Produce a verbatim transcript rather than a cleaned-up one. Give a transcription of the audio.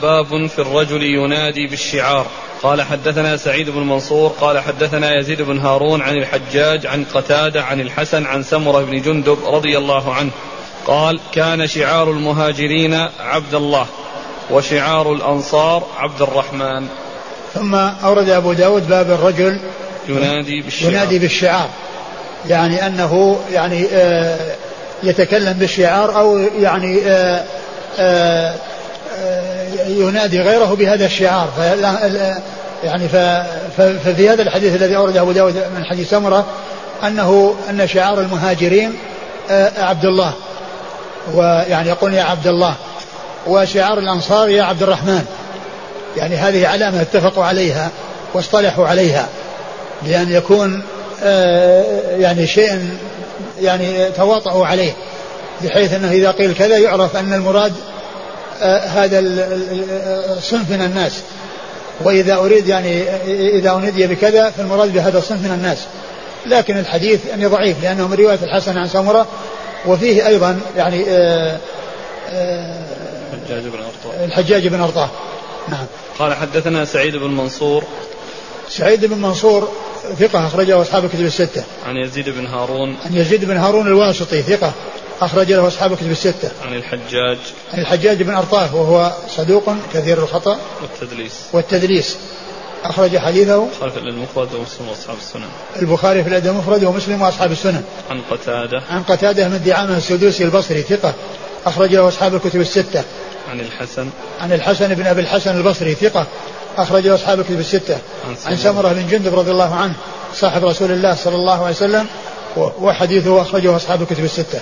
باب في الرجل ينادي بالشعار. قال حدثنا سعيد بن منصور قال حدثنا يزيد بن هارون عن الحجاج عن قتادة عن الحسن عن سمرة بن جندب رضي الله عنه قال كان شعار المهاجرين عبد الله وشعار الأنصار عبد الرحمن. ثم أورد أبو داود باب الرجل ينادي بالشعار, ينادي بالشعار يعني أنه يعني آه يتكلم بالشعار أو يعني آه آه ينادي غيره بهذا الشعار. يعني ففي هذا الحديث الذي أورده أبو داود من حديث سمرة أنه أن شعار المهاجرين عبد الله ويعني يقول يا عبد الله, وشعار الأنصار يا عبد الرحمن. يعني هذه علامة اتفقوا عليها واصطلحوا عليها بأن يكون يعني شيء يعني تواطؤوا عليه بحيث أنه إذا قيل كذا يعرف أن المراد هذا الصنف من الناس, وإذا أريد يعني إذا أنادي بكذا فالمراد بهذا الصنف من الناس. لكن الحديث يعني ضعيف لأنه من رواية الحسن عن سمرة وفيه أيضا يعني آآ آآ الحجاج بن أرطاه الحجاج بن أرطاه. نعم. قال حدثنا سعيد بن منصور سعيد بن منصور ثقة أخرجه أصحاب الكتب الستة. عن يزيد بن هارون عن يزيد بن هارون الواسطي ثقة أخرج له أصحاب الكتب الستة. عن الحجاج عن الحجاج بن أرطاه وهو صدوق كثير الخطأ والتدليس والتدليس أخرج حديثه البخاري في المفرد ومسلم وأصحاب السنن. البخاري في الأدب المفرد ومسلم وأصحاب السنن. عن قتادة عن قتادة من دعامة السدوسي البصري ثقة أخرج له أصحاب الكتب الستة. عن الحسن عن الحسن بن أبي الحسن البصري ثقة أخرج له أصحاب الكتب الستة. عن سمرة بن جندب رضي الله عنه صاحب رسول الله صلى الله عليه وسلم وحديثه أخرجه أصحاب الكتب الستة.